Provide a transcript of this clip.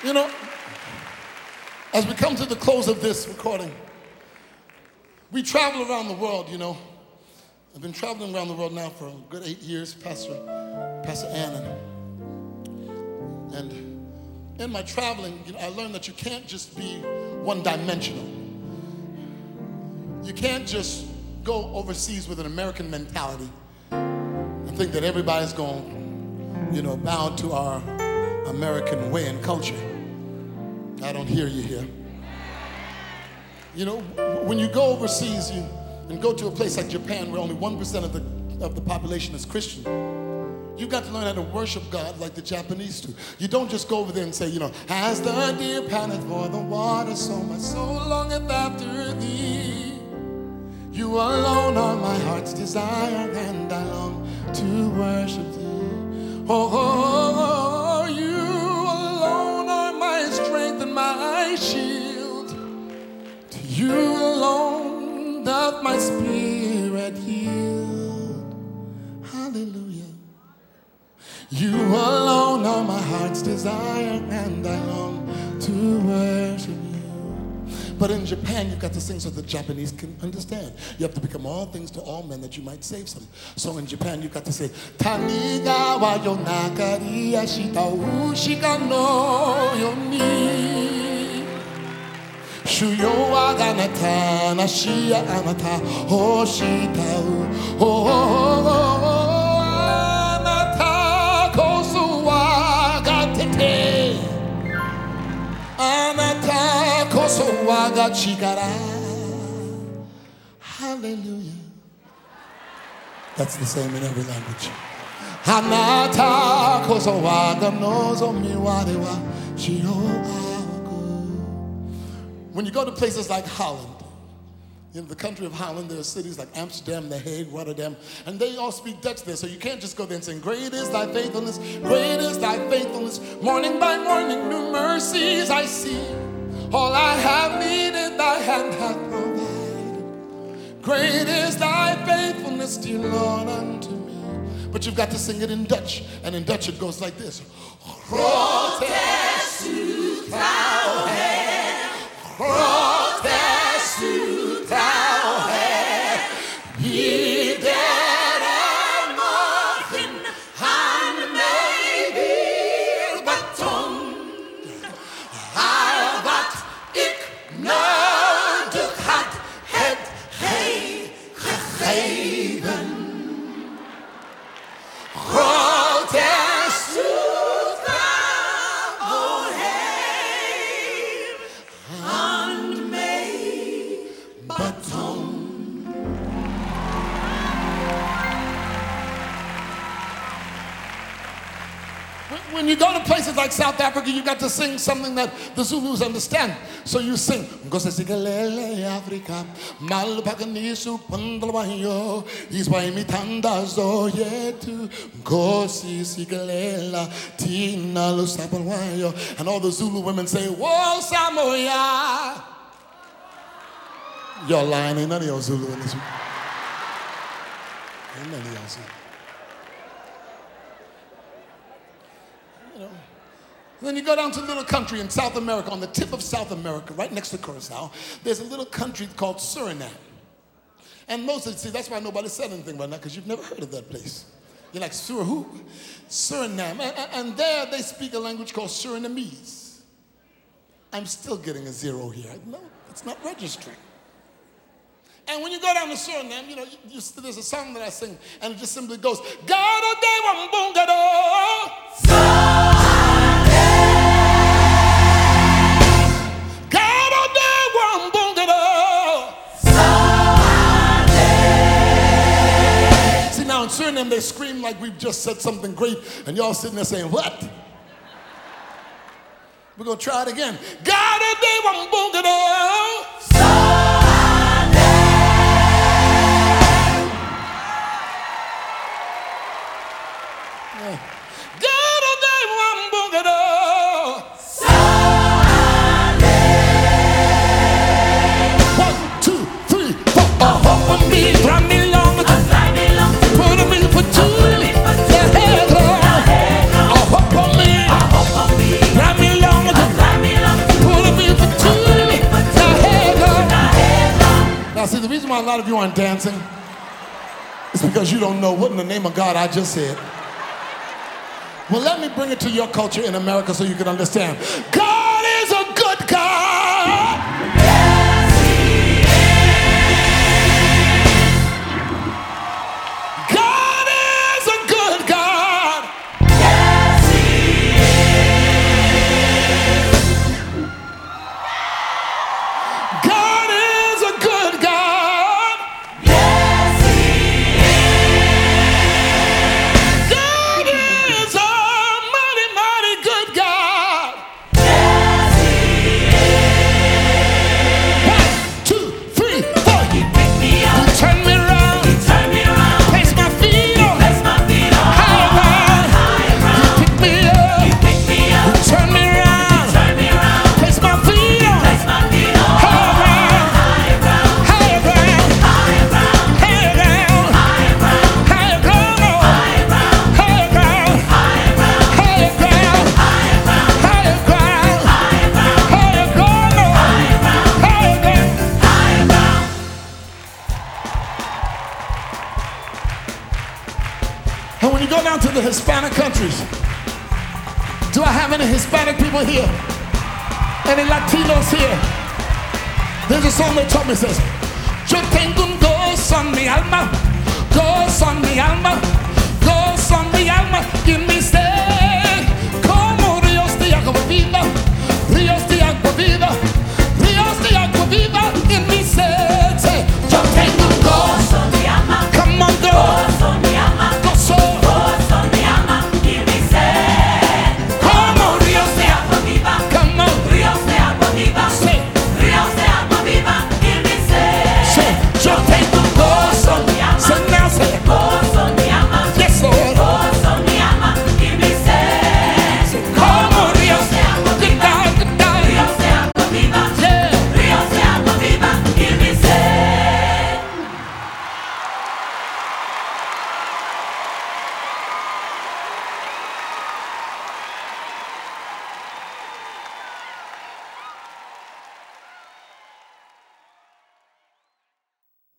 You know, as we come to the close of this recording, we travel around the world, you know. I've been traveling around the world now for a good 8 years, Pastor Ann. And in my traveling, you know, I learned that you can't just be one-dimensional. You can't just go overseas with an American mentality and think that everybody's going, you know, bow to our American way and culture. I don't hear you here. You know, when you go overseas and go to a place like Japan where only 1% of the population is Christian, you've got to learn how to worship God like the Japanese do. You don't just go over there and say, you know, as the deer panteth for the water, so my soul longeth after thee. You alone are my heart's desire, and I long to worship thee. Oh, you alone are my strength and my shield. To you alone doth my spirit yield. Hallelujah. You alone are my heart's desire, and I long to worship you. But in Japan, you've got to sing so the Japanese can understand. You have to become all things to all men that you might save some. So in Japan, you've got to say, Taniga wa yonakari ashita ushika no yoni. Shuyo wa ganata nashiya anata hoshita u. Anata koso wa gatete. Anata koso wa ga chikara. Hallelujah. That's the same in every language. Anata koso wa ga nozomi wa de wa shio. When you go to places like Holland, in the country of Holland, there are cities like Amsterdam, The Hague, Rotterdam, and they all speak Dutch there. So you can't just go there and sing, great is thy faithfulness, great is thy faithfulness. Morning by morning, new mercies I see. All I have needed, thy hand hath provided. Great is thy faithfulness, dear Lord, unto me. But you've got to sing it in Dutch, and in Dutch it goes like this. Groot is uw trouwheid. Groot is uw trouwheid. Iedere morgen aan mij weer betoont. Al wat ik nodig had, hebt gij gegeven. Groot is uw trouwheid aan mij betoont. When you go to places like South Africa, you got to sing something that the Zulus understand. So you sing, Ngosi sikelele Africa, malupakanisu pandalwayo, iswaimithandazo yetu, Ngosi sikelela tina lusapalwayo. And all the Zulu women say, Wo Samoya. You're lying, ain't none of your Zulu in this room. Ain't none of y'all Zulu. Then you go down to a little country in South America, on the tip of South America, right next to Curacao, there's a little country called Suriname. And most of you, see, that's why nobody said anything about that, because you've never heard of that place. You're like, who? Suriname. And there they speak a language called Surinamese. I'm still getting a 0 here. No, it's not registering. And when you go down to Suriname, you know, there's a song that I sing, and it just simply goes, Gado de Wambungado. See, now in Suriname, they scream like we've just said something great, and y'all sitting there saying, what? We're going to try it again. Gado de Wambungado. Run me long why a lot of you aren't dancing? It's because you don't know what in the name of God I just said. Well, let me bring it to your culture in America so you can understand. God is a good God. Yes, He is. God is a good God. Yes, He is. God is a good God. Yes, He is. God is a mighty, mighty good God. Yes, He is. 1, 2, 3, 4. He picked me up, You turn me around, turn me around, place my feet on place my feet on higher ground. higher ground. Pick me up, Pick me up, you turn me around, turn me around, place my feet on place my feet on higher ground, higher ground, higher ground, higher ground, higher ground, higher ground, higher ground, higher ground, higher ground, higher ground, higher ground, higher ground, higher ground, higher ground, higher ground, higher ground, higher ground. higher ground. And when you go down to the Hispanic countries, do I have any Hispanic people here? Any Latinos here? There's a song they taught me, says, yo tengo un gozo en mi alma, gozo en mi alma, gozo en mi alma, y en mi